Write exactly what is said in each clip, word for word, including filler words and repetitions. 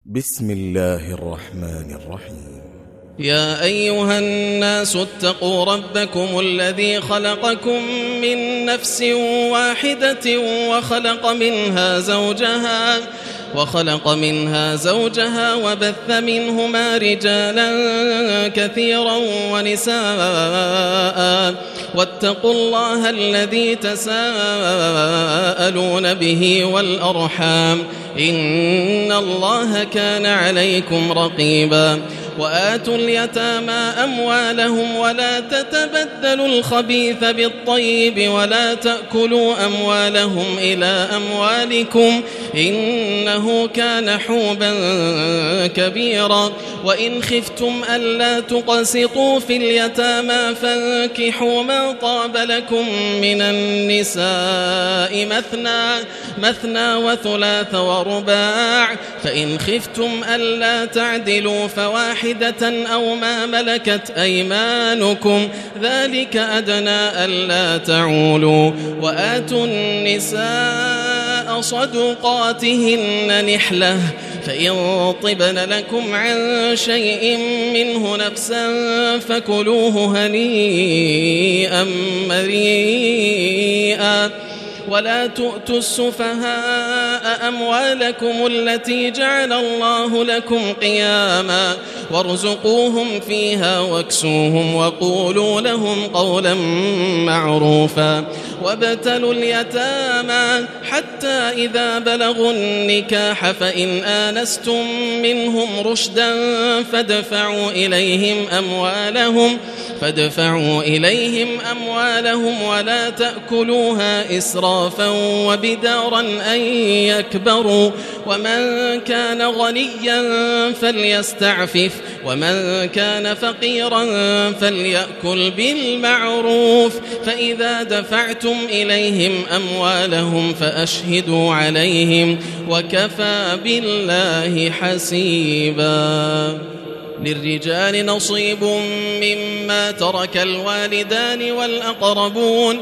بسم الله الرحمن الرحيم. يا أيها الناس اتقوا ربكم الذي خلقكم من نفس واحدة وخلق منها زوجها وخلق منها زوجها وبث منهما رجالا كثيرا ونساء واتقوا الله الذي تساءلون به والأرحام إن الله كان عليكم رقيبا. وآتوا اليتامى أموالهم ولا تتبدلوا الخبيث بالطيب ولا تأكلوا أموالهم إلى أموالكم إنه كان حوبا كبيرا. وإن خفتم ألا تقسطوا في اليتامى فانكحوا ما طاب لكم من النساء مثنى مثنى وثلاث ورباع فإن خفتم ألا تعدلوا فواحدة أو ما ملكت أيمانكم ذلك أدنى ألا تعولوا. وآتوا النساء صدقاتهن نحلة فإن طبن لكم عن شيء منه نفسا فكلوه هنيئا مريئا. ولا تؤتوا السفهاء أموالكم التي جعل الله لكم قياما وارزقوهم فيها واكسوهم وقولوا لهم قولا معروفا. وابتلوا اليتامى حتى إذا بلغوا النكاح فإن آنستم منهم رشدا فادفعوا إليهم أموالهم فادفعوا إليهم أموالهم ولا تأكلوها إسرافا وبدارا أن يكبروا. ومن كان غنيا فليستعفف ومن كان فقيرا فليأكل بالمعروف. فإذا دفعتم إليهم أموالهم فأشهدوا عليهم وكفى بالله حسيبا. للرجال نصيب مما ترك الوالدان والأقربون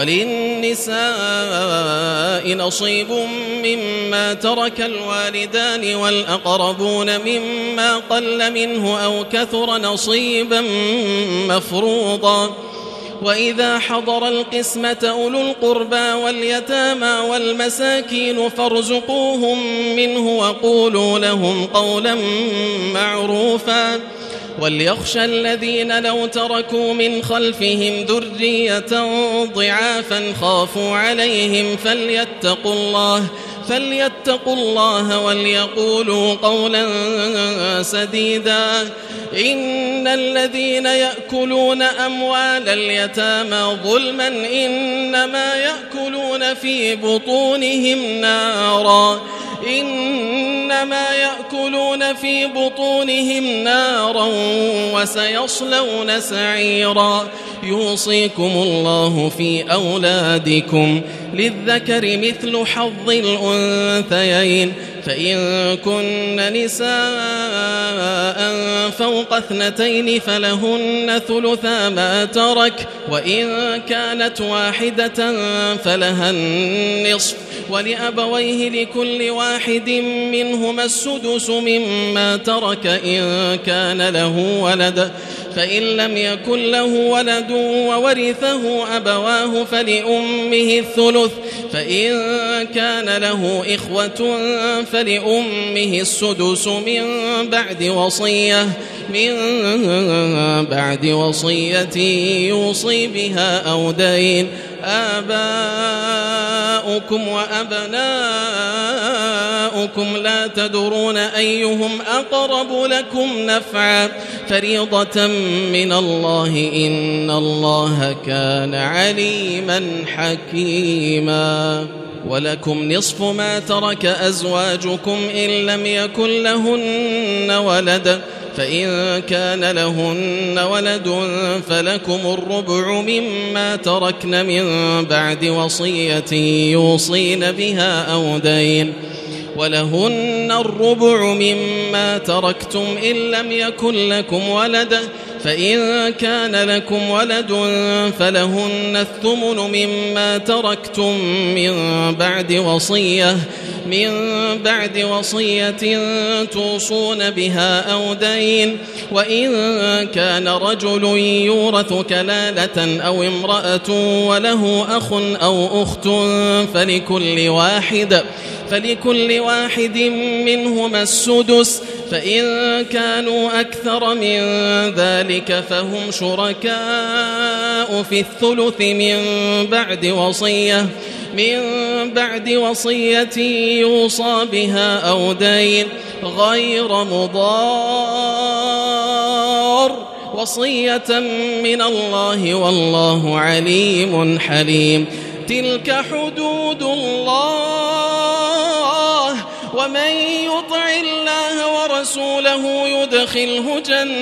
وللنساء نصيب مما ترك الوالدان والأقربون مما قل منه أو كثر نصيبا مفروضا. وإذا حضر القسمة أولو القربى واليتامى والمساكين فارزقوهم منه وقولوا لهم قولا معروفا. وليخشى الذين لو تركوا من خلفهم ذرية ضعافا خافوا عليهم فليتقوا الله فليتقوا الله وليقولوا قولا سديدا. إن الذين يأكلون أموال اليتامى ظلما إنما يأكلون في بطونهم نارا إنما يأكلون في بطونهم نارا وسيصلون سعيرا. يوصيكم الله في أولادكم للذكر مثل حظ الأنثيين فإن كن نساء فوق اثنتين فلهن ثلثا ما ترك وإن كانت واحدة فلها النصف ولأبويه لكل واحد منهما السدس مما ترك إن كان له ولد فإن لم يكن له ولد وورثه أبواه فلأمه الثلث فإن كان له إخوة فلأمه السدس من بعد وصية من بعد وصية يوصي بها أو دين. آباؤكم وأبناؤكم لا تدرون أيهم أقرب لكم نفعا فريضة من الله إن الله كان عليما حكيما. ولكم نصف ما ترك أزواجكم إن لم يكن لهن ولد فإن كان لهن ولد فلكم الربع مما تركن من بعد وصية يوصين بها أو دين. ولهن الربع مما تركتم إن لم يكن لكم ولد فإن كان لكم ولد فلهن الثمن مما تركتم من بعد وصية من بعد وصية توصون بها أو دين. وإن كان رجل يورث كلالة أو امرأة وله أخ أو أخت فلكل واحد فلكل واحد منهما السدس، فإن كانوا أكثر من ذلك فهم شركاء في الثلث من بعد وصية من بعد وصية يوصى بها أو دين غير مضار، وصية من الله والله عليم حليم. تلك حدود الله، ومن يطع الله ورسوله يدخله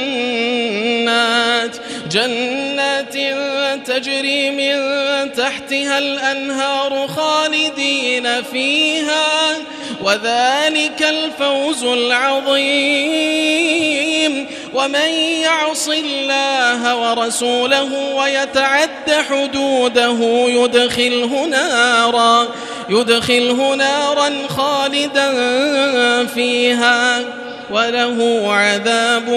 جنات جنات تجري من تحتها الأنهار خالدين فيها، وذلك الفوز العظيم. ومن يعص الله ورسوله ويتعد حدوده يدخله نارا يدخله نارا خالدا فيها وله عذاب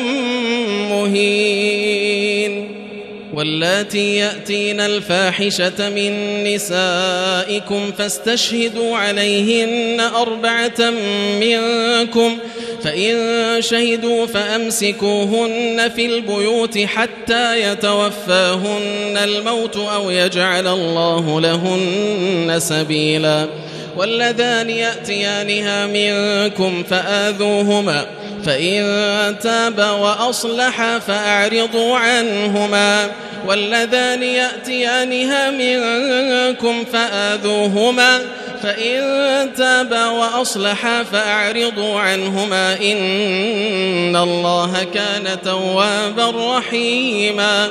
مهين. واللاتي يأتين الفاحشة من نسائكم فاستشهدوا عليهن أربعة منكم، فإن شهدوا فأمسكوهن في البيوت حتى يتوفاهن الموت أو يجعل الله لهن سبيلا. واللذان يأتيانها منكم فآذوهما، فإن تابا وأصلحا فأعرضوا عنهما. واللذان يأتيانها منكم فآذوهما، فإن تابا وأصلحا فأعرضوا عنهما إن الله كان توابا رحيما.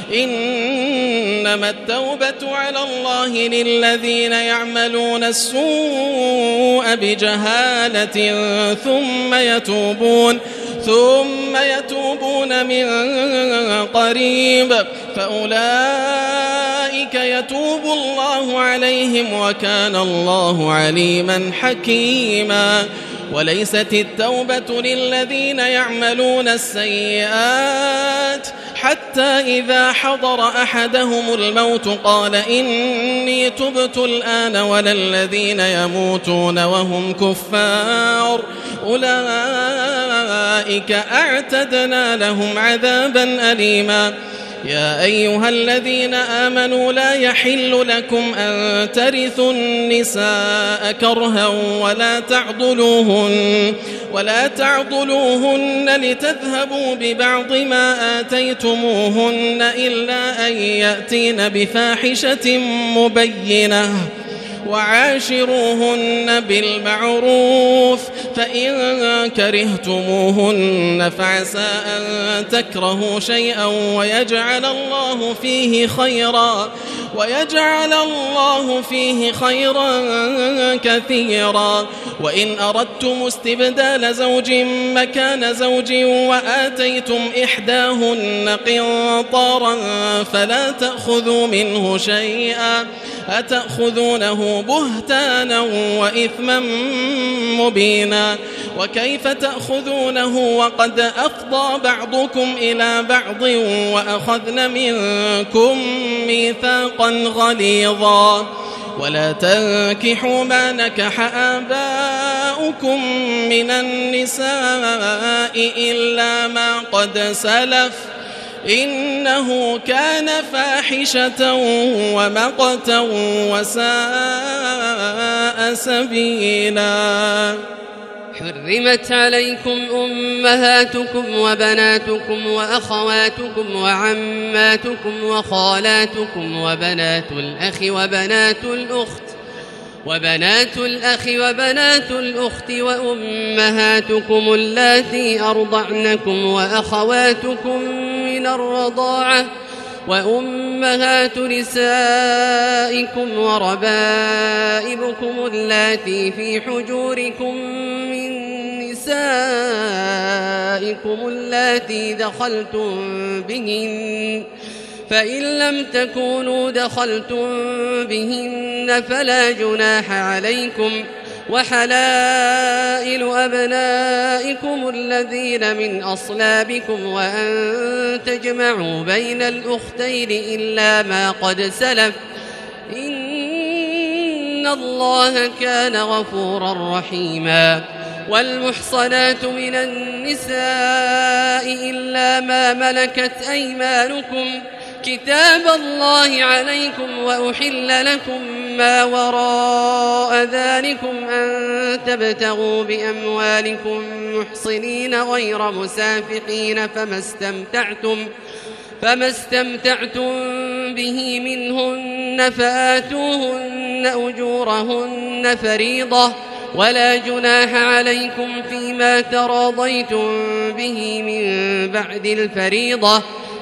إنما التوبة على الله للذين يعملون السوء بجهالة ثم يتوبون ثم يتوبون من قريب فأولئك يتوب الله عليهم وكان الله عليما حكيما. وليست التوبة للذين يعملون السيئات حتى إذا حضر أحدهم الموت قال إني تبت الآن، ولا الذين يموتون وهم كفار أولئك أعتدنا لهم عذابا أليما. يا أيها الذين آمنوا لا يحل لكم أن ترثوا النساء كرها ولا تعضلوهن ولا تعضلوهن لتذهبوا ببعض ما آتيتموهن إلا أن يأتين بفاحشة مبينة، وعاشروهن بالمعروف، فإن كرهتموهن فعسى أن تكرهوا شيئا ويجعل الله فيه خيرا ويجعل الله فيه خيرا كثيرا. وإن أردتم استبدال زوج مكان زوج وآتيتم إحداهن قنطارا فلا تأخذوا منه شيئا أتأخذونه بهتانا وإثما مبينا. وكيف تأخذونه وقد أفضى بعضكم إلى بعض وأخذن منكم ميثاقا غليظا. ولا تنكحوا ما نكح آباؤكم من النساء إلا ما قد سلف إنه كان فاحشة ومقتا وساء سبيلا. حرمت عليكم أمهاتكم وبناتكم وأخواتكم وعماتكم وخالاتكم وبنات الأخ وبنات الأخت وبنات الأخ وبنات الأخت وأمهاتكم اللاتي أرضعنكم وأخواتكم من الرضاعة وأمهات نسائكم وربائبكم اللاتي في حجوركم من نسائكم نسائكم اللاتي دخلتم بهن، فإن لم تكونوا دخلتم بهن فلا جناح عليكم، وحلائل أبنائكم الذين من أصلابكم، وأن تجمعوا بين الأختين إلا ما قد سلف، إن الله كان غفورا رحيما. والمحصنات من النساء إلا ما ملكت أيمانكم، كتاب الله عليكم، وأحل لكم ما وراء ذلكم أن تبتغوا بأموالكم محصنين غير مسافحين، فما استمتعتم فما استمتعتم به منهن فآتوهن أجورهن فريضة، ولا جناح عليكم فيما تراضيتم به من بعد الفريضة،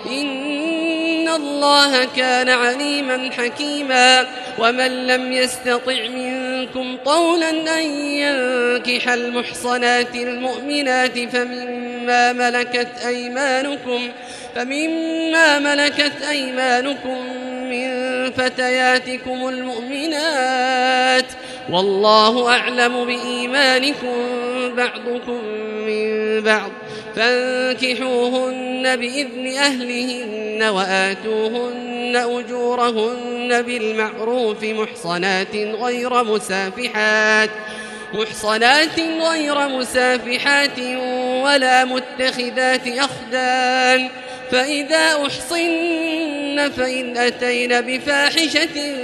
إن الله كان عليما حكيما. ومن لم يستطع منكم طولا أن ينكح المحصنات المؤمنات فمما ملكت أيمانكم فمما ملكت أيمانكم من فتياتكم المؤمنات، والله أعلم بإيمانكم بعضكم من بعض، فانكحوهن بإذن أهلهن وآتوهن أجورهن بالمعروف محصنات غير مسافحات محصنات غير مسافحات ولا متخذات أخدان، فإذا أحصن فإن أتين بفاحشة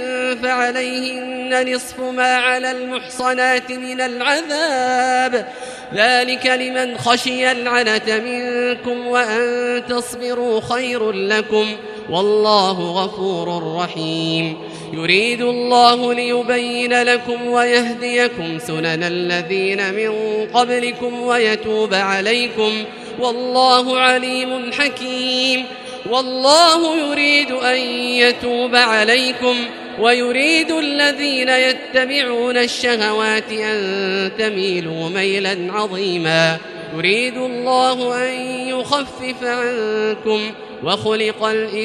فعليهن نصف ما على المحصنات من العذاب، ذلك لمن خشي العنة منكم، وأن تصبروا خير لكم، والله غفور رحيم. يريد الله ليبين لكم ويهديكم سنن الذين من قبلكم ويتوب عليكم، والله عليم حكيم. والله يريد أن يتوب عليكم، ويريد الذين يتبعون الشهوات أن تميلوا ميلا عظيما. يريد الله أن يخفف عنكم، وخلق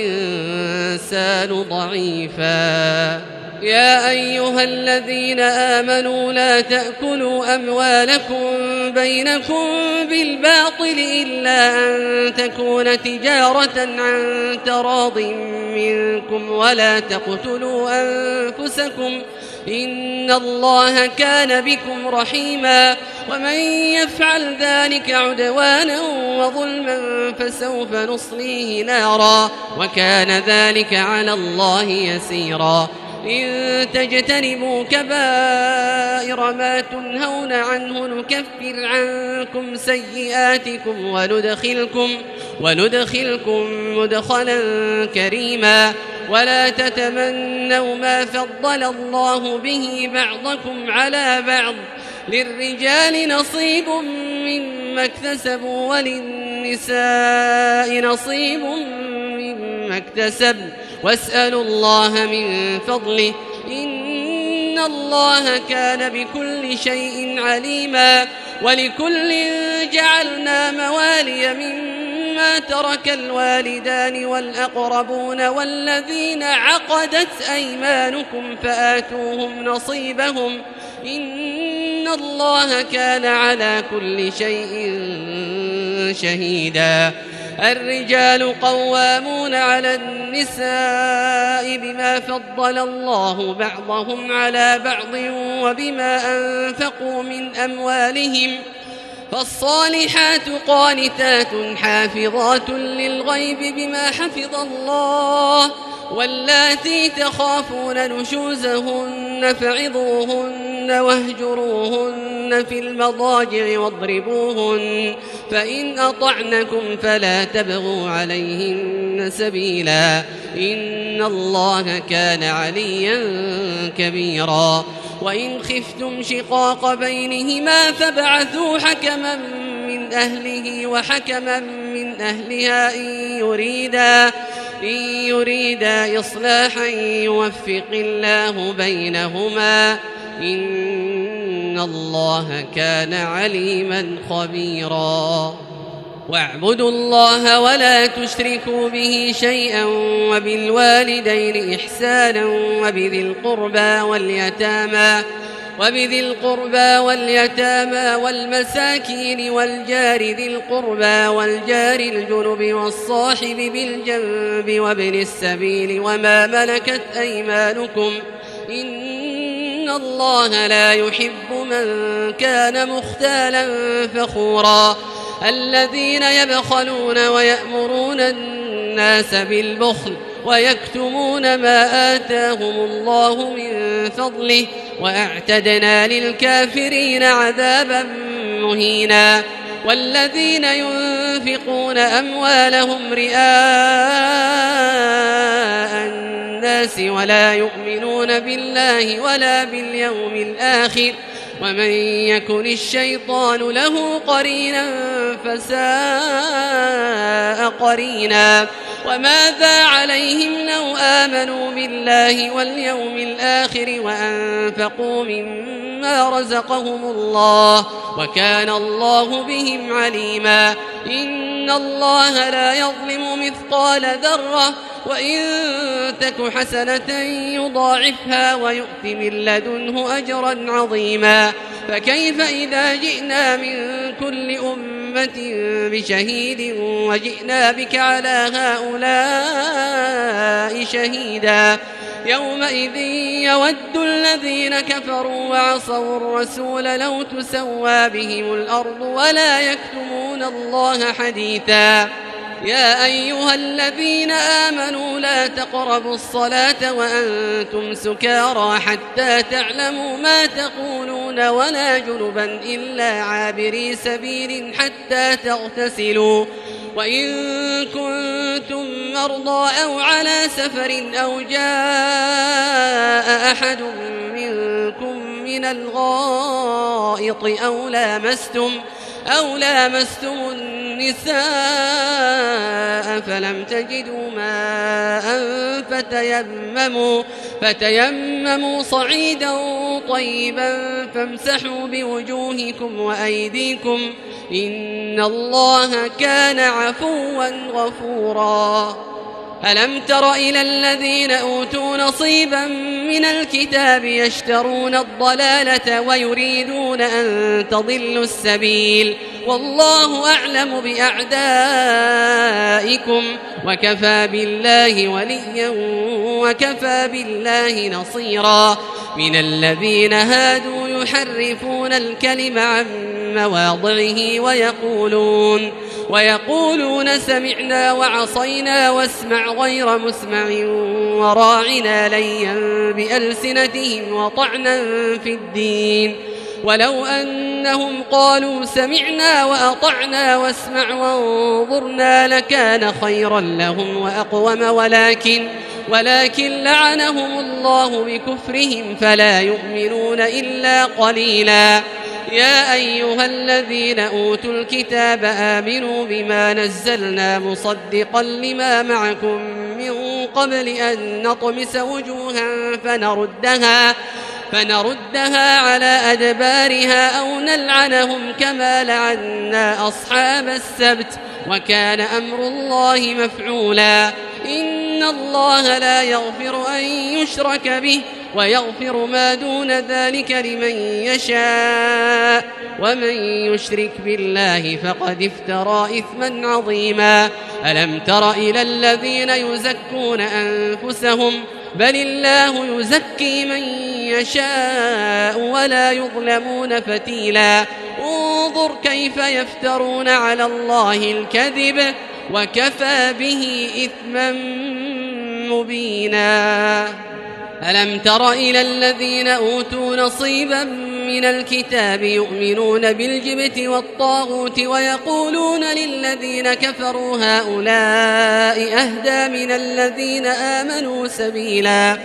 الإنسان ضعيفا. يا أيها الذين آمنوا لا تأكلوا أموالكم بينكم بالباطل إلا أن تكون تجارة عن تراض منكم، ولا تقتلوا أنفسكم، إن الله كان بكم رحيما. ومن يفعل ذلك عدوانا وظلما فسوف نصليه نارا، وكان ذلك على الله يسيرا. إن تجتنبوا كبائر ما تنهون عنه نكفر عنكم سيئاتكم وندخلكم, وندخلكم مدخلا كريما. ولا تتمنوا ما فضل الله به بعضكم على بعض، للرجال نصيب مما اكتسبوا وللنساء نصيب مما اكتسبن، واسألوا الله من فضله، إن الله كان بكل شيء عليما. ولكل جعلنا موالي مما ترك الوالدان والأقربون والذين عقدت أيمانكم فآتوهم نصيبهم، إن الله كان على كل شيء شهيدا. الرجال قوامون على النساء بما فضل الله بعضهم على بعض وبما أنفقوا من أموالهم، فالصالحات قانتات حافظات للغيب بما حفظ الله. واللاتي تخافون نشوزهن فعظوهن واهجروهن في المضاجع واضربوهن، فإن أطعنكم فلا تبغوا عليهن سبيلا، إن الله كان عليا كبيرا. وإن خفتم شقاق بينهما فابعثوا حكما من أهله وحكما من أهلها إن يريدا إن يريدا إصلاحا يوفق الله بينهما، إن الله كان عليما خبيرا. واعبدوا الله ولا تشركوا به شيئا وبالوالدين إحسانا وبذي القربى واليتامى وبذي القربى واليتامى والمساكين والجار ذي القربى والجار الجنب والصاحب بالجنب وابن السبيل وما ملكت أيمانكم إن الله لا يحب من كان مختالا فخورا الذين يبخلون ويأمرون الناس بالبخل ويكتمون ما آتاهم الله من فضله وأعتدنا للكافرين عذابا مهينا والذين ينفقون أموالهم رئاء الناس ولا يؤمنون بالله ولا باليوم الآخر ومن يكن الشيطان له قرينا فساء قرينا وماذا عليهم لو آمنوا بالله واليوم الآخر وأنفقوا مما رزقهم الله وكان الله بهم عليما إن الله لا يظلم مثقال ذرة وإن تك حسنة يضاعفها ويؤت من لدنه أجرا عظيما فكيف إذا جئنا من كل أمة بشهيد وجئنا بك على هؤلاء شهيدا يومئذ يود الذين كفروا وعصوا الرسول لو تسوى بهم الأرض ولا يكتمون الله حديثا يا أيها الذين آمنوا لا تقربوا الصلاة وأنتم سكارى حتى تعلموا ما تقولون ولا جنبا إلا عابري سبيل حتى تغتسلوا وإن كنتم مرضى أو على سفر أو جاء أحد منكم من الغائط أو لامستم أو لامستم النساء فلم تجدوا ماء فتيمموا, فتيمموا صعيدا طيبا فامسحوا بوجوهكم وأيديكم إن الله كان عفوا غفورا ألم تر إلى الذين أوتوا نصيبا من الكتاب يشترون الضلالة ويريدون أن تضلوا السبيل والله أعلم بأعدائكم وكفى بالله وليا وكفى بالله نصيرا من الذين هادوا يحرفون الكلم عن مواضعه ويقولون ويقولون سمعنا وعصينا واسمع غير مسمع وراعنا ليا بألسنتهم وطعنا في الدين ولو أنهم قالوا سمعنا وأطعنا واسمع وانظرنا لكان خيرا لهم وأقوم ولكن ولكن لعنهم الله بكفرهم فلا يؤمنون إلا قليلا يا أيها الذين أوتوا الكتاب آمنوا بما نزلنا مصدقا لما معكم من قبل أن نطمس وجوها فنردها فنردها على أدبارها أو نلعنهم كما لعنا أصحاب السبت وكان أمر الله مفعولا إن الله لا يغفر أن يشرك به ويغفر ما دون ذلك لمن يشاء ومن يشرك بالله فقد افترى إثما عظيما ألم تر إلى الذين يزكون أنفسهم بل الله يزكي من يشاء ولا يظلمون فتيلا انظر كيف يفترون على الله الكذب وكفى به إثما مبينا ألم تر إلى الذين أوتوا نصيبا من الكتاب يؤمنون بالجبت والطاغوت ويقولون للذين كفروا هؤلاء أهدى من الذين آمنوا سبيلا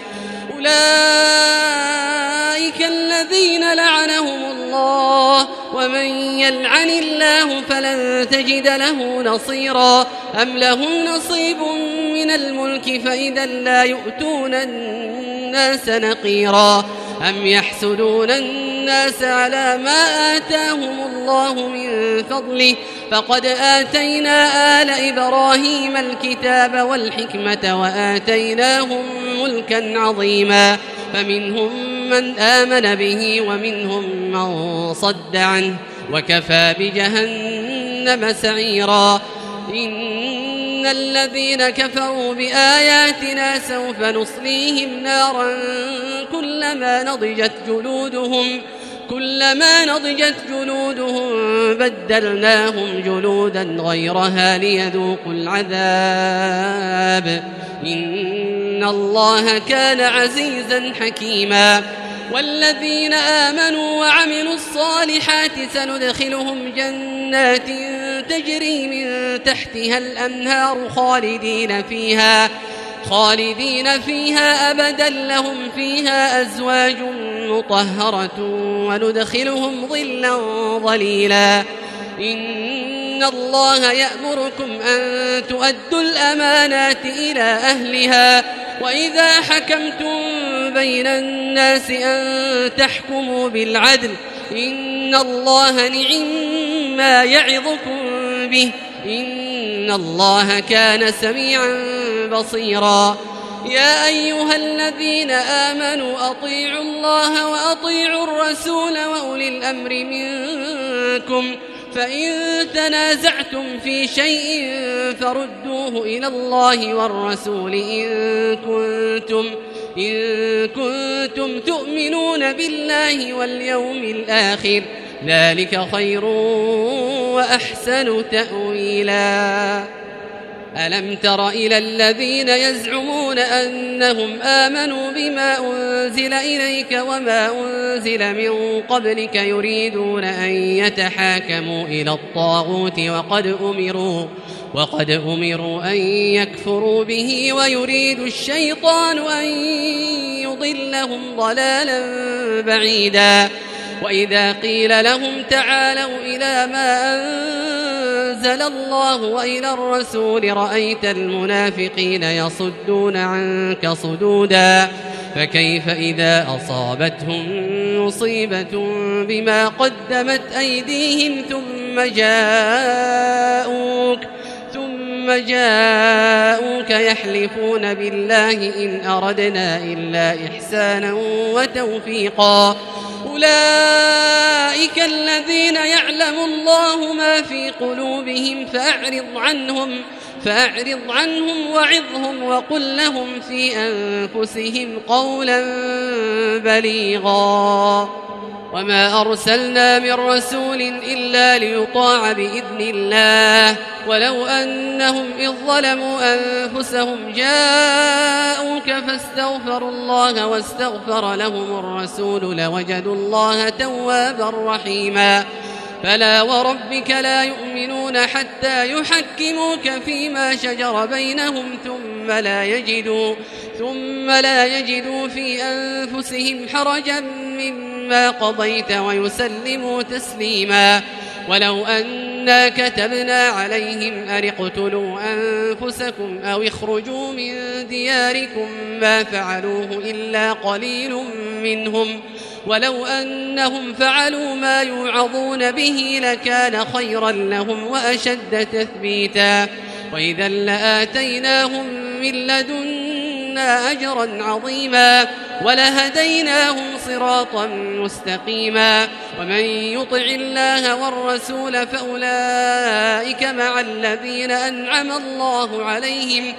أولئك الذين لعنهم الله ومن يلعن الله فلن تجد له نصيرا أم لهم نصيب من الملك فإذا لا يؤتون الناس نقيرا أم يحسدون الناس على ما آتاهم الله من فضله فقد آتينا آل إبراهيم الكتاب والحكمة وآتيناهم ملكا عظيما فمنهم من آمن به ومنهم من صد عنه وكفى بجهنم سعيرا إن الذين كفروا بآياتنا سوف نصليهم نارا كلما نضجت جلودهم كلما نضجت جلودهم بدلناهم جلودا غيرها ليذوقوا العذاب إن الله كان عزيزا حكيما والذين آمنوا وعملوا الصالحات سندخلهم جنات تجري من تحتها الأنهار خالدين فيها خالدين فيها أبدا لهم فيها أزواج مطهرة وندخلهم ظلا ظليلا إن الله يأمركم أن تؤدوا الأمانات إلى أهلها وإذا حكمتم بين الناس أن تحكموا بالعدل إن الله نعم ما يعظكم به إن الله كان سميعا بصيرا يا أيها الذين آمنوا أطيعوا الله وأطيعوا الرسول وأولي الأمر منكم فإن تنازعتم في شيء فردوه إلى الله والرسول إن كنتم, إن كنتم تؤمنون بالله واليوم الآخر ذلك خير وأحسن تأويلا ألم تر إلى الذين يزعمون أنهم آمنوا بما أنزل إليك وما أنزل من قبلك يريدون أن يتحاكموا إلى الطاغوت وقد أمروا, وقد أمروا أن يكفروا به ويريد الشيطان أن يضلهم ضلالا بعيدا وإذا قيل لهم تعالوا إلى ما أنزل الله وإلى الرسول رأيت المنافقين يصدون عنك صدودا فكيف إذا أصابتهم مصيبة بما قدمت أيديهم ثم جاءوك ثم جاءوك يحلفون بالله إن أردنا إلا إحسانا وتوفيقا أولئك الذين يعلم الله ما في قلوبهم فأعرض عنهم فأعرض عنهم وعظهم وقل لهم في أنفسهم قولا بليغا وما أرسلنا من رسول إلا ليطاع بإذن الله ولو أنهم إذ ظلموا أنفسهم جاءوك فاستغفروا الله واستغفر لهم الرسول لوجدوا الله توابا رحيما فلا وربك لا يؤمنون حتى يحكموك فيما شجر بينهم ثم لا يجدوا ثم لا يجدوا في أنفسهم حرجا مما قضيت ويسلموا تسليما ولو أنا كتبنا عليهم أن اقتلوا أنفسكم أو اخرجوا من دياركم ما فعلوه إلا قليل منهم ولو أنهم فعلوا ما يوعظون به لكان خيرا لهم وأشد تثبيتا وإذا لآتيناهم من لدنا أجرا عظيما ولهديناهم صراطا مستقيما ومن يطع الله والرسول فأولئك مع الذين أنعم الله عليهم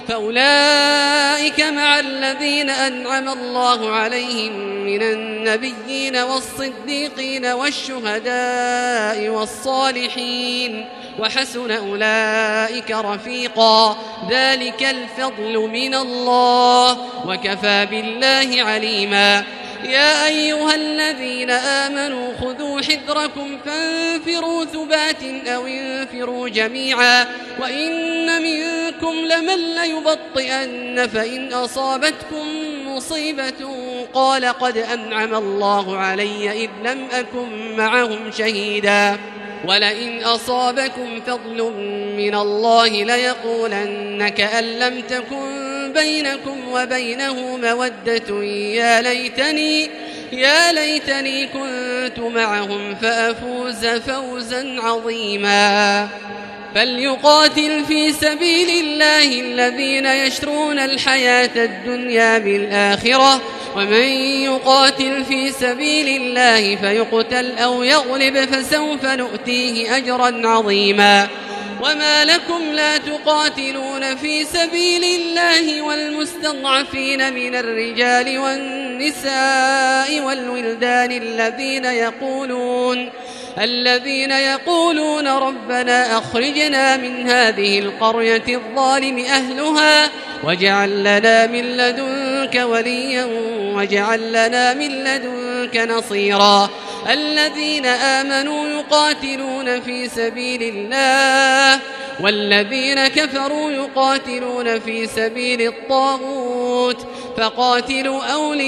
فأولئك مع الذين أنعم الله عليهم من النبيين والصديقين والشهداء والصالحين وحسن أولئك رفيقا ذلك الفضل من الله وكفى بالله عليما يا أيها الذين آمنوا خذوا حذركم فانفروا ثبات أو انفروا جميعا وإن منكم لمن ليبطئن فإن أصابتكم مصيبة قال قد أنعم الله علي إذ لم أكن معهم شهيدا ولئن أصابكم فضل من الله ليقولن كأن لم تكن بينكم وبينه مودة يا ليتني, يا ليتني كنت معهم فأفوز فوزا عظيما فليقاتل في سبيل الله الذين يشرون الحياة الدنيا بالآخرة ومن يقاتل في سبيل الله فيقتل أو يغلب فسوف نؤتيه أجرا عظيما وما لكم لا تقاتلون في سبيل الله والمستضعفين من الرجال والنساء والولدان الذين يقولون الذين يقولون ربنا أخرجنا من هذه القرية الظالم أهلها واجعل لنا من لدنك وليا واجعل لنا من لدنك نصيرا الذين آمنوا يقاتلون في سبيل الله والذين كفروا يقاتلون في سبيل الطاغوت فقاتلوا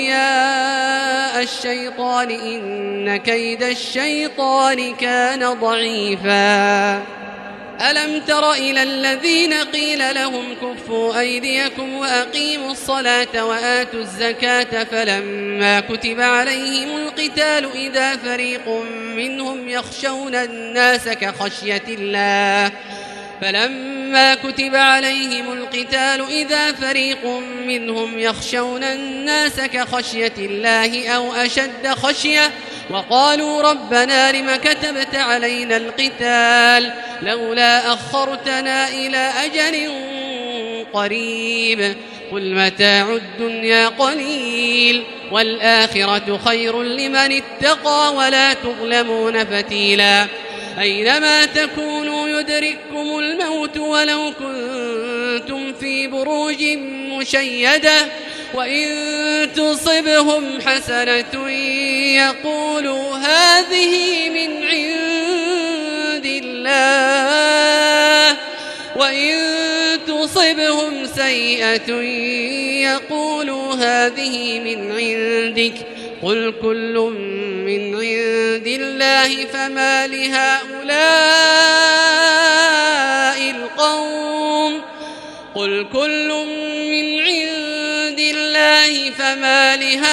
أولياء الشيطان إن كيد الشيطان كان ضعيفا ألم تر إلى الذين قيل لهم كفوا أيديكم وأقيموا الصلاة وآتوا الزكاة فلما كتب عليهم القتال إذا فريق منهم يخشون الناس كخشية الله فلما كتب عليهم القتال إذا فريق منهم يخشون الناس كخشية الله أو أشد خشية وقالوا ربنا لم كتبت علينا القتال لولا أخرتنا إلى أجل قريب قل متاع الدنيا قليل والآخرة خير لمن اتقى ولا تظلمون فتيلا أينما تكونوا يدرككم الموت ولو كنتم في بروج مشيدة وإن تصبهم حسنة يقولوا هذه من عند الله وإن تصبهم سيئة يقولوا هذه من عندك قل كل من عند الله فما لهؤلاء القوم قل كل من عند الله فما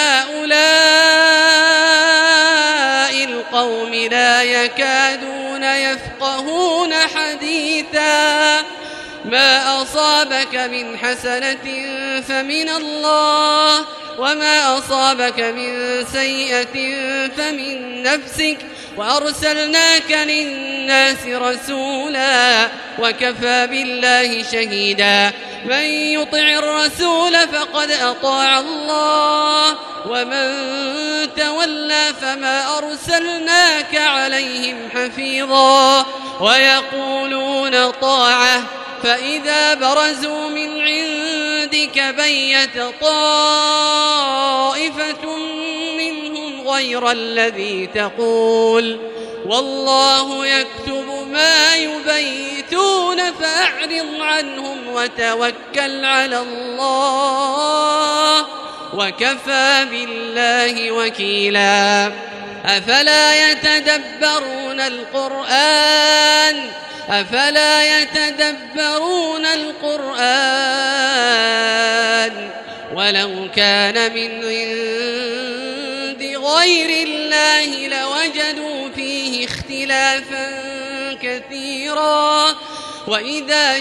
لهؤلاء القوم لا يكادون يفقهون حديثا ما أصابك من حسنة فمن الله وما أصابك من سيئة فمن نفسك وأرسلناك للناس رسولا وكفى بالله شهيدا من يطع الرسول فقد أطاع الله ومن تولى فما أرسلناك عليهم حفيظا ويقولون طاعة فإذا برزوا من عندك بيت طائفة منهم غير الذي تقول والله يكتب ما يبيتون فأعرض عنهم وتوكل على الله وكفى بالله وكيلا أفلا يتدبرون القرآن أفلا يتدبرون القرآن ولو كان من عند غير الله لوجدوا فيه اختلافا كثيرا وإذا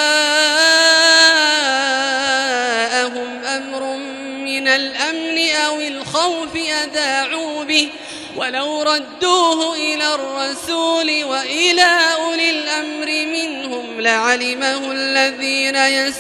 جاءهم أمر من الأمن أو الخوف أذاعوا به ولو ردوه إلى الرسول وإلى أولي الأمر منهم لعلمه الذين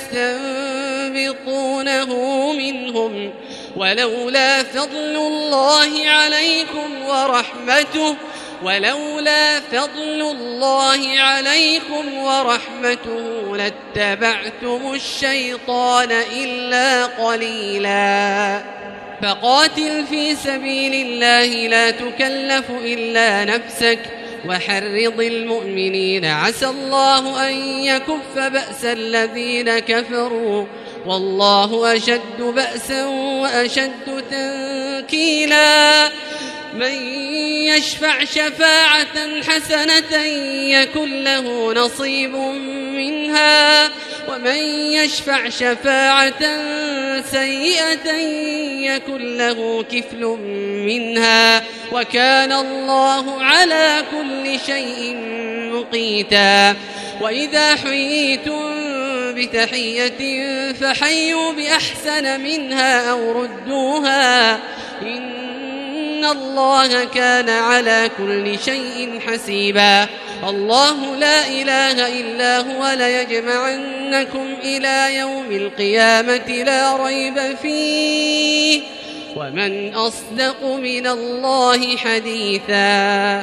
يستنبطونه منهم ولولا فضل الله عليكم ورحمته ولولا فضل الله عليكم ورحمته لاتبعتم الشيطان إلا قليلا فقاتل في سبيل الله لا تكلف إلا نفسك وحرض المؤمنين عسى الله أن يكف بأس الذين كفروا والله أشد بأسا وأشد تنكيلا من يشفع شفاعة حسنة يكن له نصيب منها ومن يشفع شفاعة سيئة يكن له كفل منها وكان الله على كل شيء مقيتا. وإذا حييتم بتحية فحيوا بأحسن منها أو ردوها إن الله كان على كل شيء حسيبا. الله لا إله إلا هو ليجمعنكم إلى يوم القيامة لا ريب فيه ومن أصدق من الله حديثا.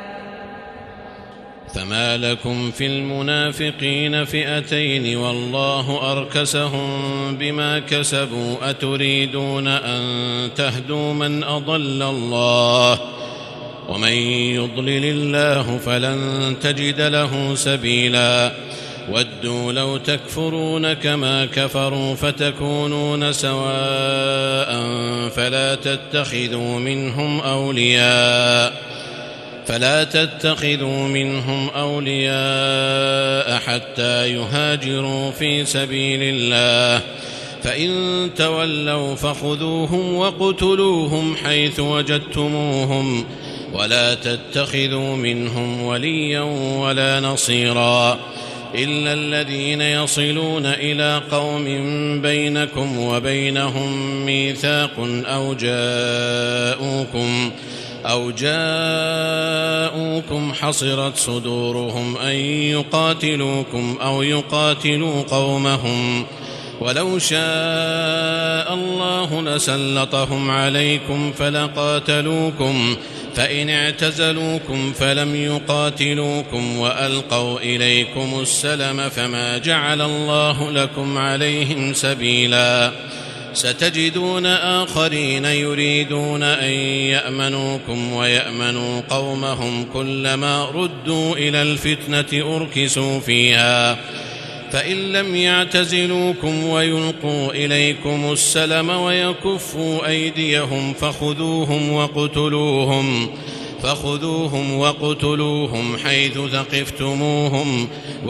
فما لكم في المنافقين فئتين والله أركسهم بما كسبوا أتريدون أن تهدوا من أضل الله ومن يضلل الله فلن تجد له سبيلا. ودوا لو تكفرون كما كفروا فتكونون سواء فلا تتخذوا منهم أولياء فلا تتخذوا منهم أولياء حتى يهاجروا في سبيل الله فإن تولوا فخذوهم وقتلوهم حيث وجدتموهم ولا تتخذوا منهم وليا ولا نصيرا إلا الذين يصلون إلى قوم بينكم وبينهم ميثاق أو جاءوكم أو جاءوكم حصرت صدورهم أن يقاتلوكم أو يقاتلوا قومهم ولو شاء الله لسلطهم عليكم فلقاتلوكم فإن اعتزلوكم فلم يقاتلوكم وألقوا إليكم السلم فما جعل الله لكم عليهم سبيلا. ستجدون آخرين يريدون أن يأمنوكم ويأمنوا قومهم كلما ردوا إلى الفتنة أركسوا فيها فإن لم يعتزلوكم ويلقوا إليكم السلم ويكفوا أيديهم فخذوهم وقتلوهم فخذوهم وقتلوهم حيث ثقفتموهم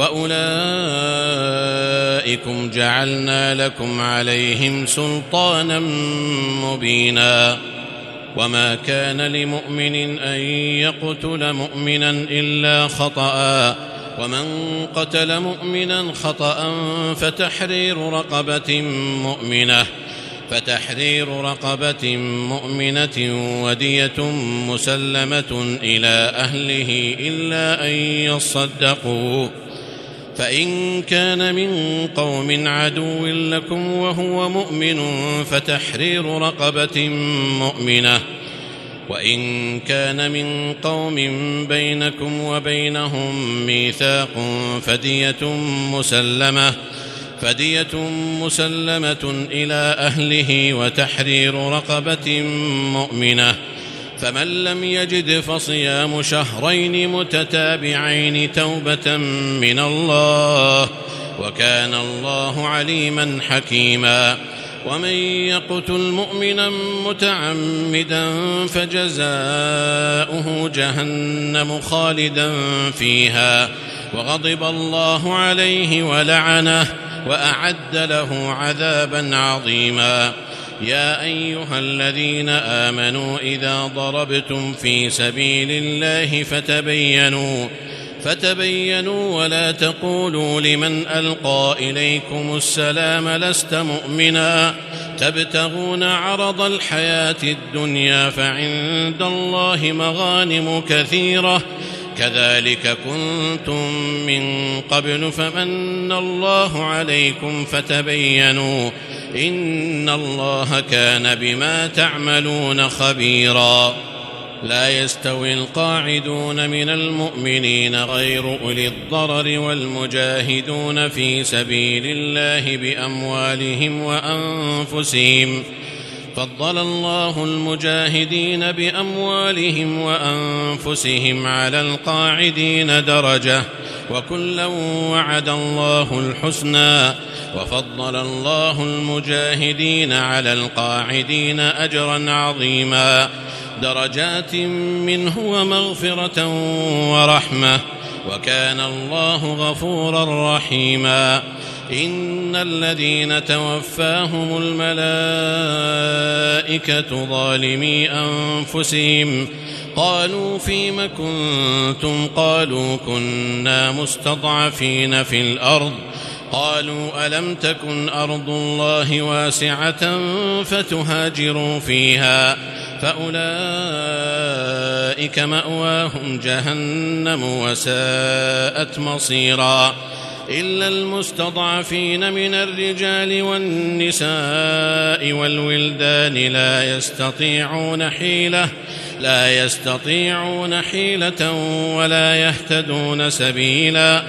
وأولئكم جعلنا لكم عليهم سلطانا مبينا. وما كان لمؤمن أن يقتل مؤمنا إلا خطأ ومن قتل مؤمنا خطأ فتحرير رقبة مؤمنة فتحرير رقبة مؤمنة ودية مسلمة إلى أهله إلا أن يصدقوا فإن كان من قوم عدو لكم وهو مؤمن فتحرير رقبة مؤمنة وإن كان من قوم بينكم وبينهم ميثاق فدية مسلمة فدية مسلمة إلى أهله وتحرير رقبة مؤمنة فمن لم يجد فصيام شهرين متتابعين توبة من الله وكان الله عليما حكيما. ومن يقتل مؤمنا متعمدا فجزاؤه جهنم خالدا فيها وغضب الله عليه ولعنه وأعد له عذابا عظيما. يا أيها الذين آمنوا إذا ضربتم في سبيل الله فتبينوا فتبينوا ولا تقولوا لمن ألقى إليكم السلام لست مؤمنا تبتغون عرض الحياة الدنيا فعند الله مغانم كثيرة كذلك كنتم من قبل فمن الله عليكم فتبينوا إن الله كان بما تعملون خبيرا. لا يستوي القاعدون من المؤمنين غير أولي الضرر والمجاهدون في سبيل الله بأموالهم وأنفسهم فضل الله المجاهدين بأموالهم وأنفسهم على القاعدين درجة وكلا وعد الله الحسنى وفضل الله المجاهدين على القاعدين أجرا عظيما درجات منه ومغفرة ورحمة وكان الله غفورا رحيما. إن الذين توفاهم الملائكة ظالمي أنفسهم قالوا فيم كنتم قالوا كنا مستضعفين في الأرض قالوا ألم تكن أرض الله واسعة فتهاجروا فيها فأولئك مأواهم جهنم وساءت مصيرا إلا المستضعفين من الرجال والنساء والولدان لا يستطيعون حيلة لا يستطيعون حيلة ولا يهتدون سبيلا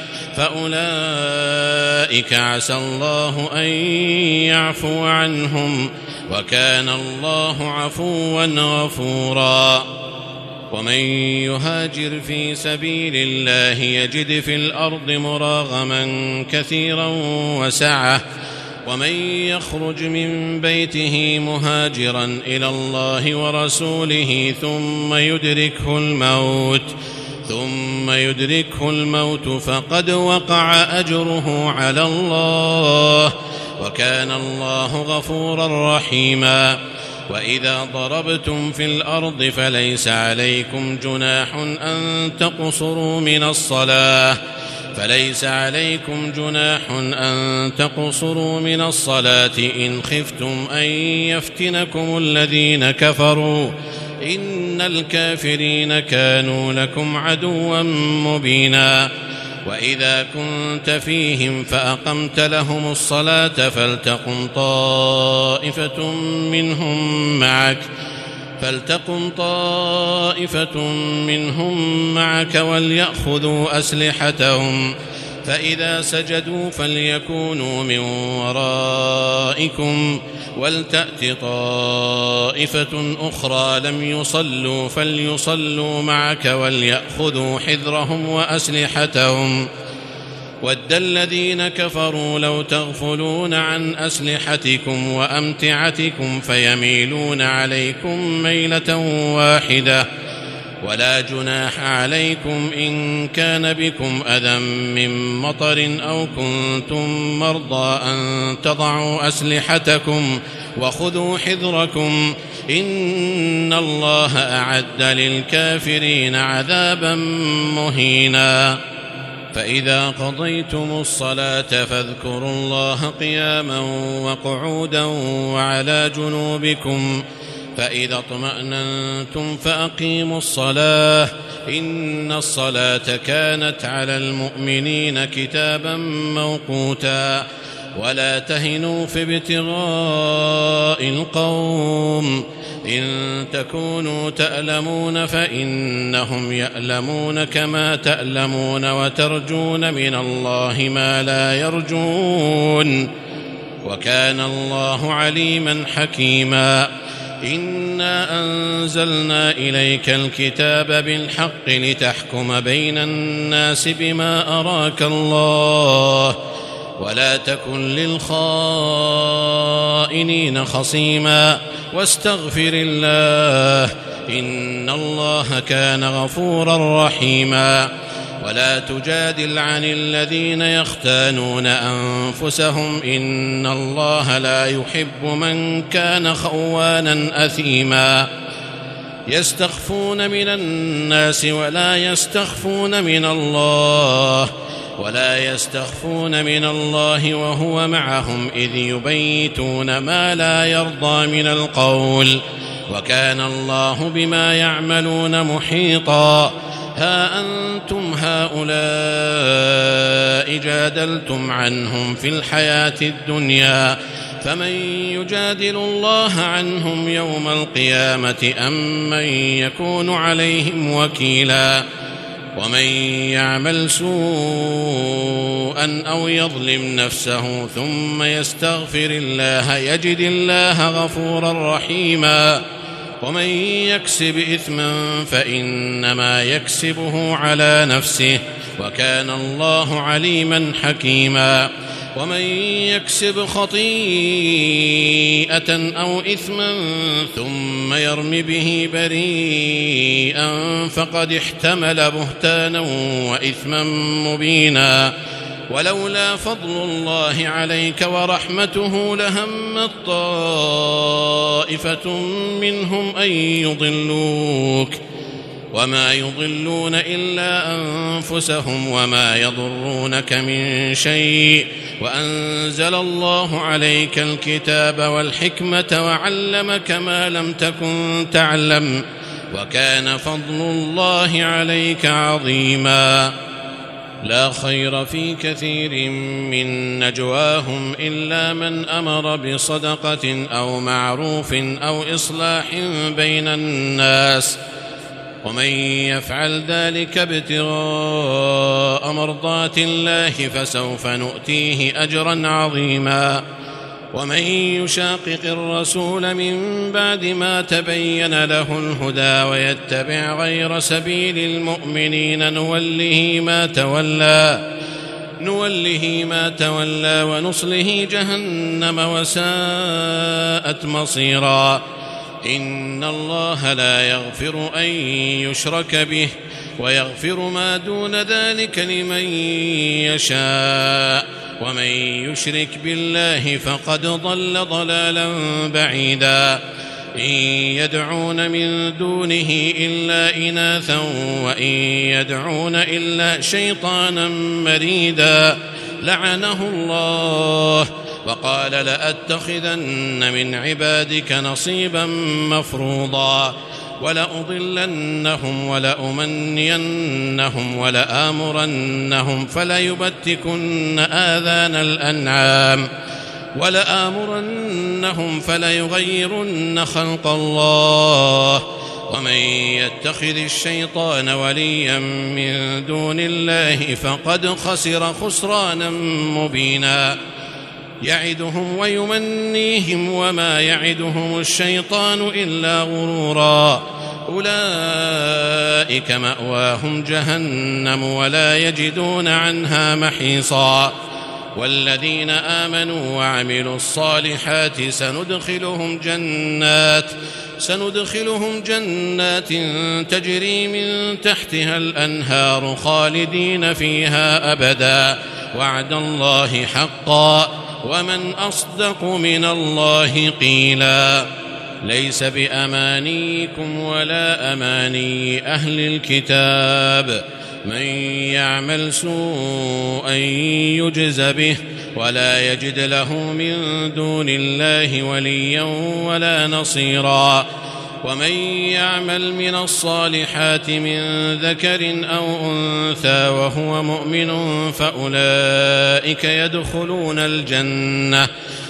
فأولئك عسى الله أن يعفو عنهم وكان الله عفوا غفورا ومن يهاجر في سبيل الله يجد في الأرض مراغما كثيرا وسعة ومن يخرج من بيته مهاجرا إلى الله ورسوله ثم يدركه الموت ثم يدركه الموت فقد وقع أجره على الله وكان الله غفورا رحيما وإذا ضربتم في الأرض فليس عليكم جناح أن تقصروا من الصلاة فليس عليكم جناح أن تقصروا من الصلاة إن خفتم أن يفتنكم الذين كفروا إن الكافرين كانوا لكم عدوا مبينا وإذا كنت فيهم فأقمت لهم الصلاة فلتقم طائفة منهم معك فلتقم طائفة منهم معك وليأخذوا أسلحتهم فإذا سجدوا فليكونوا من ورائكم ولتأت طائفة أخرى لم يصلوا فليصلوا معك وليأخذوا حذرهم وأسلحتهم ود الذين كفروا لو تغفلون عن أسلحتكم وأمتعتكم فيميلون عليكم ميلة واحدة ولا جناح عليكم إن كان بكم أذى من مطر أو كنتم مرضى أن تضعوا أسلحتكم وخذوا حذركم إن الله أعد للكافرين عذابا مهينا فإذا قضيتم الصلاة فاذكروا الله قياما وقعودا وعلى جنوبكم فإذا اطمأننتم فأقيموا الصلاة إن الصلاة كانت على المؤمنين كتابا موقوتا ولا تهنوا في ابتغاء القوم إن تكونوا تألمون فإنهم يألمون كما تألمون وترجون من الله ما لا يرجون وكان الله عليما حكيما إنا أنزلنا إليك الكتاب بالحق لتحكم بين الناس بما أراك الله ولا تكن للخائنين خصيما واستغفر الله إن الله كان غفورا رحيما ولا تجادل عن الذين يختانون أنفسهم إن الله لا يحب من كان خوانا أثيما يستخفون من الناس ولا يستخفون من الله ولا يستخفون من الله وهو معهم إذ يبيتون ما لا يرضى من القول وكان الله بما يعملون محيطا ها أنتم هؤلاء جادلتم عنهم في الحياة الدنيا فمن يجادل الله عنهم يوم القيامة أم من يكون عليهم وكيلا ومن يعمل سوءا أو يظلم نفسه ثم يستغفر الله يجد الله غفورا رحيما ومن يكسب إثما فإنما يكسبه على نفسه وكان الله عليما حكيما ومن يكسب خطيئة أو إثما ثم يرم به بريئا فقد احتمل بهتانا وإثما مبينا ولولا فضل الله عليك ورحمته لهمت طائفة منهم أن يضلوك وما يضلون إلا أنفسهم وما يضرونك من شيء وأنزل الله عليك الكتاب والحكمة وعلمك ما لم تكن تعلم وكان فضل الله عليك عظيما. لا خير في كثير من نجواهم إلا من أمر بصدقة أو معروف أو إصلاح بين الناس ومن يفعل ذلك ابتغاء مرضات الله فسوف نؤتيه أجرا عظيما. ومن يشاقق الرسول من بعد ما تبين له الهدى ويتبع غير سبيل المؤمنين نوله ما تولى نوله ما تولى ونصله جهنم وساءت مصيرا. إن الله لا يغفر أن يشرك به ويغفر ما دون ذلك لمن يشاء ومن يشرك بالله فقد ضل ضلالا بعيدا. إن يدعون من دونه إلا إناثا وإن يدعون إلا شيطانا مريدا لعنه الله وقال لأتخذن من عبادك نصيبا مفروضا ولأضلنهم ولأمنينهم ولآمرنهم فليبتكن آذان الأنعام ولآمرنهم فليغيرن خلق الله ومن يتخذ الشيطان وليا من دون الله فقد خسر خسرانا مبينا. يعدهم ويمنيهم وما يعدهم الشيطان إلا غرورا. أولئك مأواهم جهنم ولا يجدون عنها محيصا. والذين آمنوا وعملوا الصالحات سندخلهم جنات سندخلهم جنات تجري من تحتها الأنهار خالدين فيها أبدا وعد الله حقا ومن أصدق من الله قيلا. ليس بأمانيكم ولا أماني أهل الكتاب من يعمل سوءا يجز به ولا يجد له من دون الله وليا ولا نصيرا. ومن يعمل من الصالحات من ذكر أو أنثى وهو مؤمن فأولئك يدخلون الجنة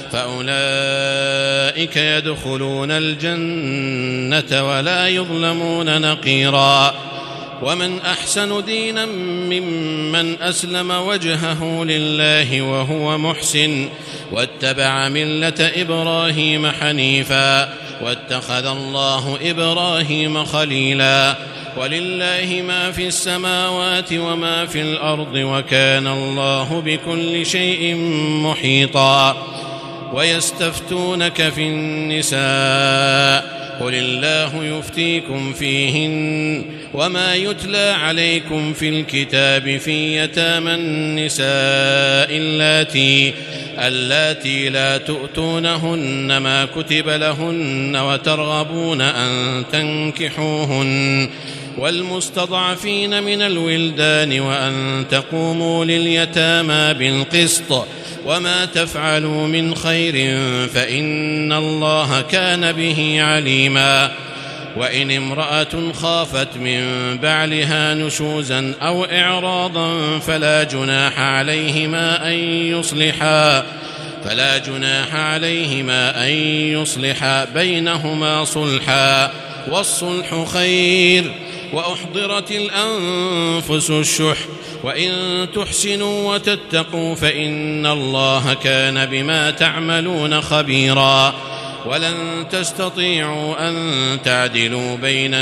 فأولئك يدخلون الجنة ولا يظلمون نقيرا. ومن أحسن دينا ممن أسلم وجهه لله وهو محسن واتبع ملة إبراهيم حنيفا واتخذ الله إبراهيم خليلا. ولله ما في السماوات وما في الأرض وكان الله بكل شيء محيطا. ويستفتونك في النساء قل الله يفتيكم فيهن وما يتلى عليكم في الكتاب في يتامى النساء اللاتي اللاتي لا تؤتونهن ما كتب لهن وترغبون أن تنكحوهن والمستضعفين من الولدان وأن تقوموا لليتامى بالقسط وما تفعلوا من خير فإن الله كان به عليما. وإن امرأة خافت من بعلها نشوزا أو إعراضا فلا جناح عليهما أن يصلحا فلا جناح عليهما أن يصلحا بينهما صلحا والصلح خير. وأحضرت الأنفس الشح وإن تحسنوا وتتقوا فإن الله كان بما تعملون خبيرا. ولن تستطيعوا أن تعدلوا بين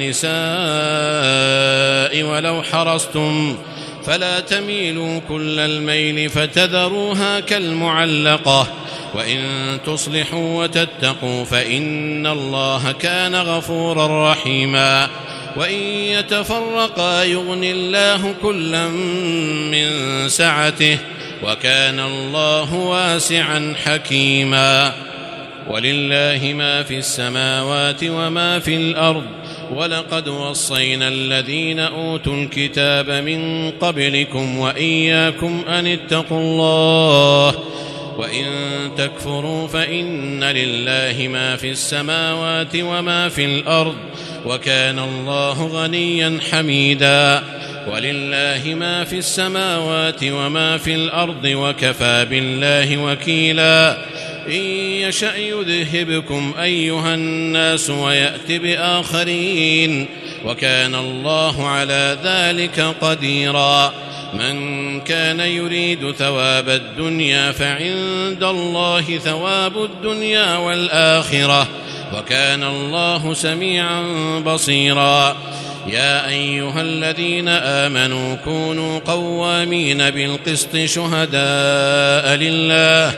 النساء ولو حرصتم فلا تميلوا كل الميل فتذروها كالمعلقة وإن تصلحوا وتتقوا فإن الله كان غفورا رحيما. وإن يتفرقا يغن الله كلا من سعته وكان الله واسعا حكيما. ولله ما في السماوات وما في الأرض ولقد وصينا الذين أوتوا الكتاب من قبلكم وإياكم أن اتقوا الله وإن تكفروا فإن لله ما في السماوات وما في الأرض وكان الله غنيا حميدا. ولله ما في السماوات وما في الأرض وكفى بالله وكيلا. إن يشأ يذهبكم أيها الناس ويأت بآخرين وكان الله على ذلك قديرا. من كان يريد ثواب الدنيا فعند الله ثواب الدنيا والآخرة وكان الله سميعا بصيرا. يا أيها الذين آمنوا كونوا قوامين بالقسط شهداء لله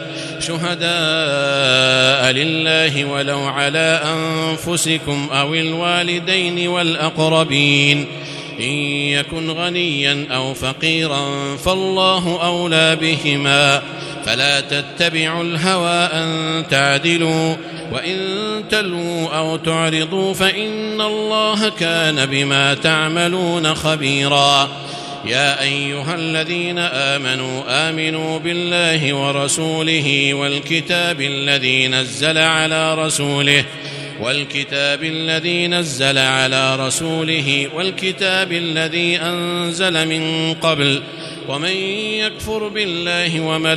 شهداء لله ولو على أنفسكم أو الوالدين والأقربين إن يكن غنيا أو فقيرا فالله أولى بهما فلا تتبعوا الهوى أن تعدلوا وإن تلووا أو تعرضوا فإن الله كان بما تعملون خبيرا. يا أيها الذين آمنوا آمنوا بالله ورسوله والكتاب الذي نزل على رسوله والكتاب الذي نزل على رسوله والكتاب الذي أنزل من قبل ومن يكفر بالله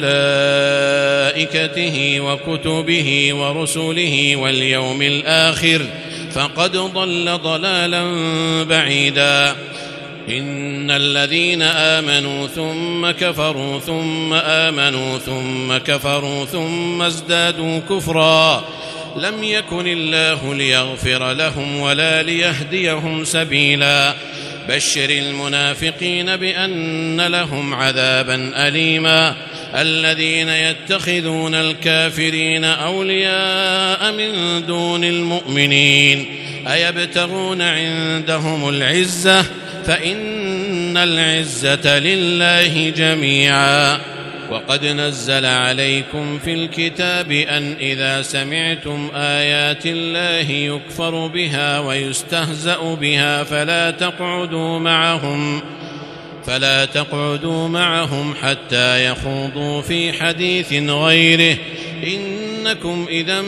وملائكته وكتبه ورسله واليوم الآخر فقد ضل ضلالا بعيدا. إن الذين آمنوا ثم كفروا ثم آمنوا ثم كفروا ثم ازدادوا كفرا لم يكن الله ليغفر لهم ولا ليهديهم سبيلا. بشر المنافقين بأن لهم عذابا أليما. الذين يتخذون الكافرين أولياء من دون المؤمنين أيبتغون عندهم العزة فإن العزة لله جميعا. وقد نزل عليكم في الكتاب أن إذا سمعتم آيات الله يكفر بها ويستهزأ بها فلا تقعدوا معهم فلا تقعدوا معهم حتى يخوضوا في حديث غيره إنكم إذا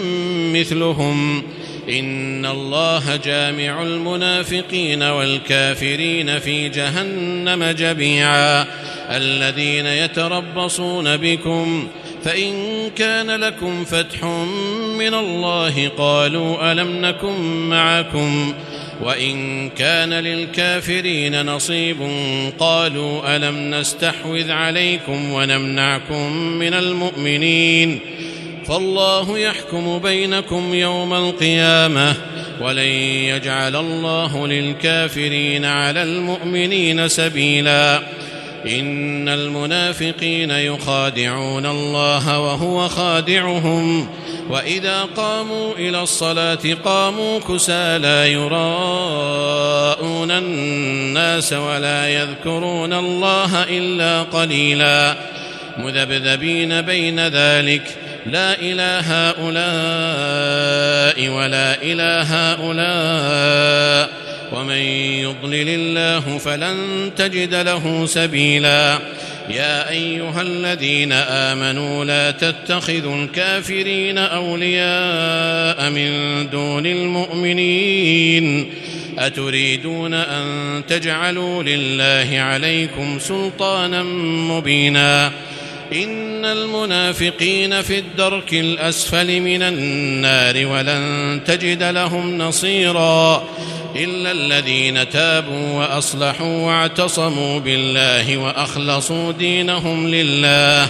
مثلهم إن الله جامع المنافقين والكافرين في جهنم جميعا. الذين يتربصون بكم فإن كان لكم فتح من الله قالوا ألم نكن معكم وإن كان للكافرين نصيب قالوا ألم نستحوذ عليكم ونمنعكم من المؤمنين فالله يحكم بينكم يوم القيامة ولن يجعل الله للكافرين على المؤمنين سبيلا. إن المنافقين يخادعون الله وهو خادعهم وإذا قاموا إلى الصلاة قاموا كسالى يراءون الناس ولا يذكرون الله إلا قليلا مذبذبين بين ذلك لا إله هؤلاء ولا إله هؤلاء ومن يضلل الله فلن تجد له سبيلا. يا أيها الذين آمنوا لا تتخذوا الكافرين أولياء من دون المؤمنين أتريدون أن تجعلوا لله عليكم سلطانا مبينا. إن المنافقين في الدرك الأسفل من النار ولن تجد لهم نصيرا إلا الذين تابوا وأصلحوا واعتصموا بالله وأخلصوا دينهم لله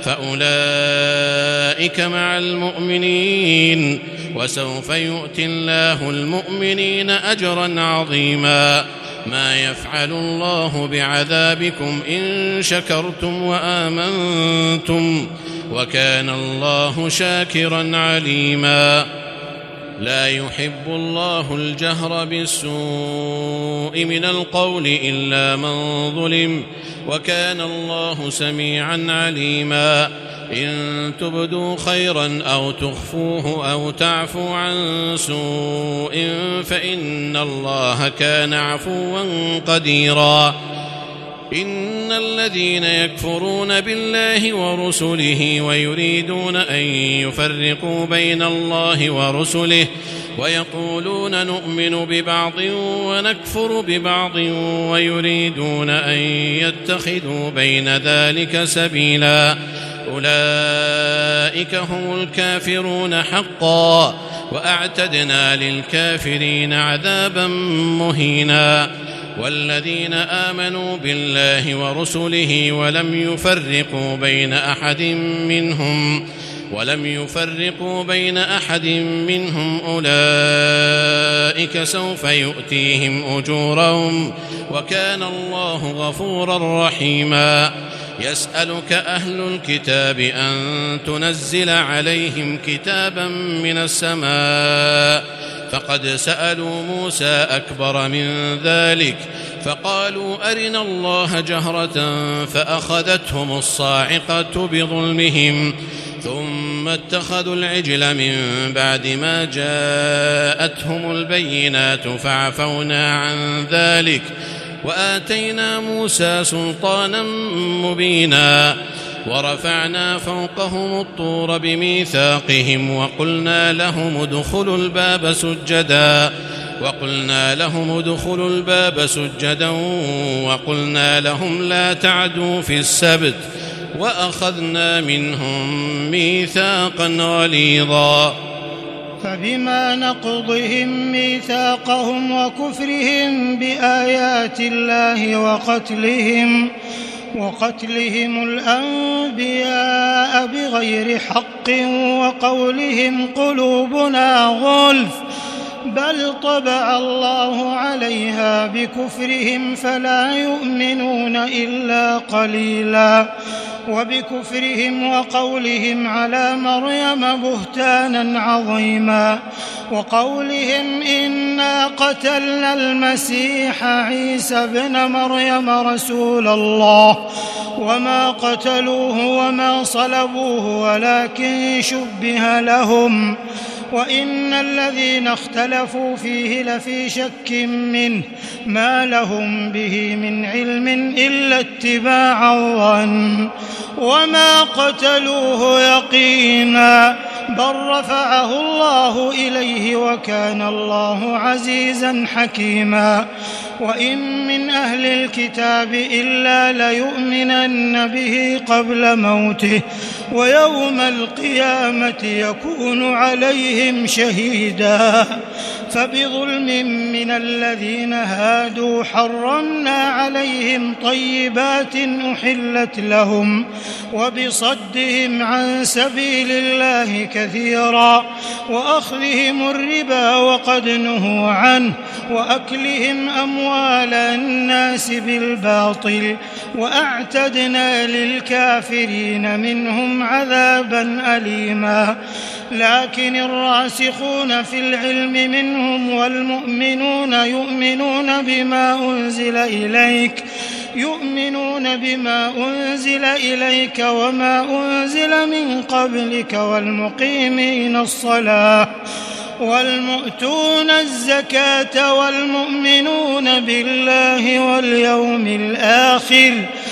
فأولئك مع المؤمنين وسوف يؤتي الله المؤمنين أجرا عظيما. ما يفعل الله بعذابكم إن شكرتم وآمنتم وكان الله شاكرا عليما. لا يحب الله الجهر بالسوء من القول إلا من ظلم وكان الله سميعا عليما إن تبدوا خيرا أو تخفوه أو تعفوا عن سوء فإن الله كان عفوا قديرا إن الذين يكفرون بالله ورسله ويريدون أن يفرقوا بين الله ورسله ويقولون نؤمن ببعض ونكفر ببعض ويريدون أن يتخذوا بين ذلك سبيلا أولئك هم الكافرون حقا وأعتدنا للكافرين عذابا مهينا والذين آمنوا بالله ورسله ولم يفرقوا بين أحد منهم ولم يفرقوا بين أحد منهم أولئك سوف يؤتيهم أجورهم وكان الله غفورا رحيما يسألك أهل الكتاب أن تنزل عليهم كتابا من السماء فقد سألوا موسى أكبر من ذلك فقالوا أرنا الله جهرة فأخذتهم الصاعقة بظلمهم ثم اتخذوا العجل من بعد ما جاءتهم البينات فعفونا عن ذلك وآتينا موسى سلطانا مبينا ورفعنا فوقهم الطور بميثاقهم وقلنا لهم ادخلوا الباب سجدا وقلنا لهم ادخلوا الباب سجدا وقلنا لهم لا تعدوا في السبت وأخذنا منهم ميثاقا غليظا فبما نقضهم ميثاقهم وكفرهم بآيات الله وقتلهم وقتلهم الأنبياء بغير حق وقولهم قلوبنا غلف بل طبع الله عليها بكفرهم فلا يؤمنون إلا قليلا وبكفرهم وقولهم على مريم بهتانا عظيما وقولهم إنا قتلنا المسيح عيسى ابن مريم رسول الله وما قتلوه وما صلبوه ولكن شبه لهم وإن الذين اختلفوا فيه لفي شك منه ما لهم به من علم إلا اتباع الظن وما قتلوه يقينا بل رفعه الله إليه وكان الله عزيزا حكيما وإن من أهل الكتاب إلا ليؤمنن به قبل موته ويوم القيامة يكون عليهم شهيدا فبظلم من الذين هادوا حرمنا عليهم طيبات أحلت لهم وبصدهم عن سبيل الله كثيرا وأخذهم الربا وقد نهوا عنه وأكلهم أموال الناس بالباطل وأعتدنا للكافرين منهم عذابا أليما لكن الراسخون في العلم منهم والمؤمنون يؤمنون بما أنزل إليك يؤمنون بما أنزل إليك وما أنزل من قبلك والمقيمين الصلاة والمؤتون الزكاة والمؤمنون بالله واليوم الآخر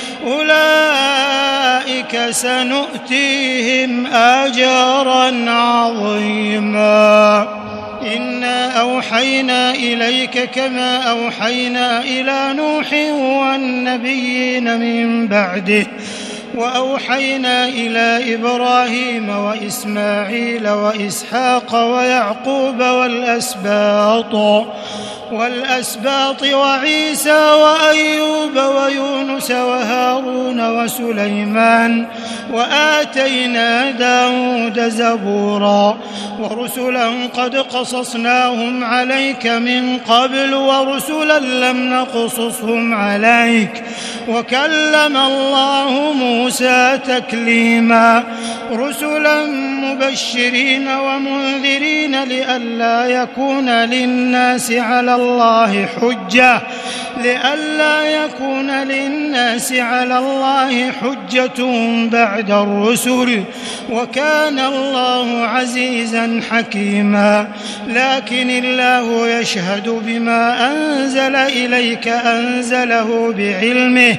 أولئك سنؤتيهم أجرا عظيما إنا أوحينا إليك كما أوحينا إلى نوح والنبيين من بعده وأوحينا إلى إبراهيم وإسماعيل وإسحاق ويعقوب والأسباط والأسباط وعيسى وأيوب ويونس وهارون وسليمان وآتينا داود زبورا ورسلا قد قصصناهم عليك من قبل ورسلا لم نقصصهم عليك وكلم الله موسى تكليما رسلا مبشرين ومنذرين لئلا يكون للناس على الله حجة لئلا يكون للناس على الله حجة بعد الرسل وكان الله عزيزا حكيما لكن الله يشهد بما أنزل إليك أنزله بعلمه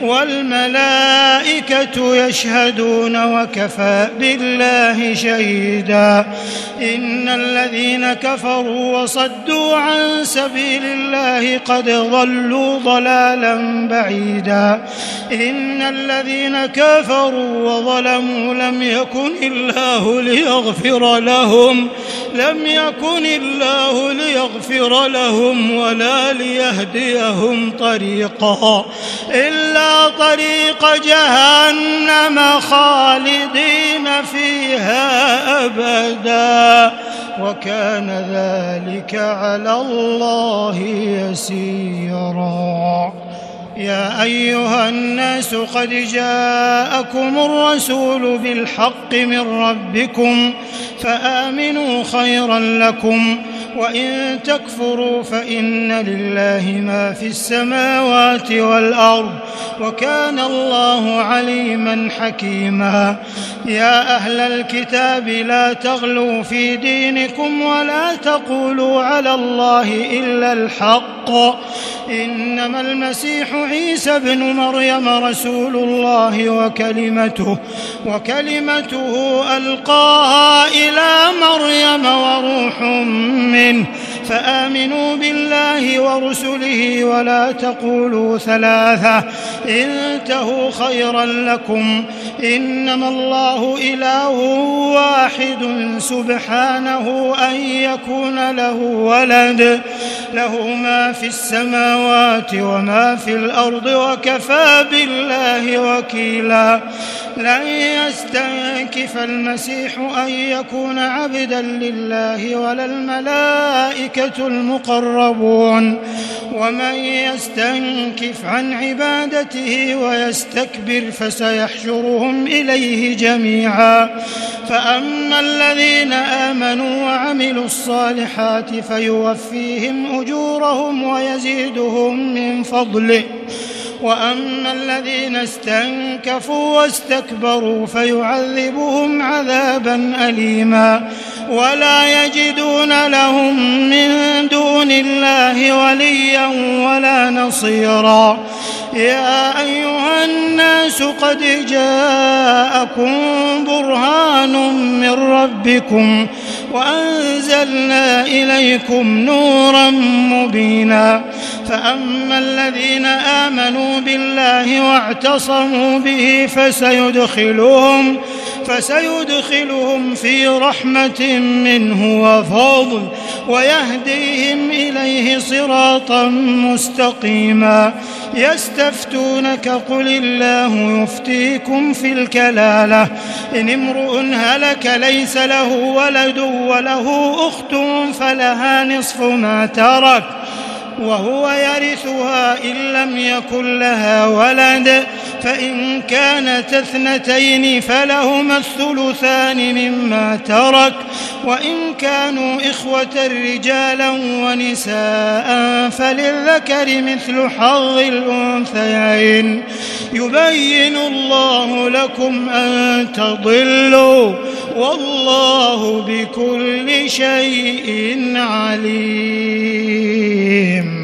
والملائكة يشهدون وكفى بالله شهيدا إن الذين كفروا وصدوا عن سبيل الله قد ضلوا ضلالا بعيدا إن الذين كفروا وظلموا لم يكن الله ليغفر لهم لم يكن الله ليغفر لهم ولا ليهديهم طريقا إلا طريق جهنم خالدين فيها أبدا وكان ذلك على الله يسيرا يا أيها الناس قد جاءكم الرسول بالحق من ربكم فآمنوا خيرا لكم وإن تكفروا فإن لله ما في السماوات والأرض وكان الله عليما حكيما يا أهل الكتاب لا تغلوا في دينكم ولا تقولوا على الله إلا الحق إنما المسيح عيسى ابن مريم رسول الله وكلمته وكلمته ألقاها إلى مريم وروح منه فآمنوا بالله ورسله ولا تقولوا ثلاثة انتهوا خيرا لكم إنما الله إله واحد سبحانه أن يكون له ولد له ما في السماوات وما في الأرض وكفى بالله وكيلا لن يستنكف المسيح أن يكون عبدا لله ولا الملائكة المقربون ومن يستنكف عن عبادته ويستكبر فسيحشرهم إليه جميعا فأما الذين آمنوا وعملوا الصالحات فيوفيهم أجورهم ويزيدهم من فضله وأما الذين استنكفوا واستكبروا فيعذبهم عذابا أليما ولا يجدون لهم من دون الله وليا ولا نصيرا يا أيها الناس قد جاءكم برهان من ربكم وأنزلنا إليكم نورا مبينا فأما الذين آمنوا بالله واعتصموا به فسيدخلهم فسيدخلهم في رحمة منه وفضل ويهديهم إليه صراطا مستقيما يستفتونك قل الله يفتيكم في الكلالة إن امرؤ هلك ليس له ولد وله أخت فلها نصف ما ترك وهو يرثها إن لم يكن لها ولد فإن كانت اثنتين فلهما الثلثان مما ترك وإن كانوا إخوة رجالا ونساء فللذكر مثل حظ الأنثيين يبين الله لكم أن تضلوا والله بكل شيء عليم.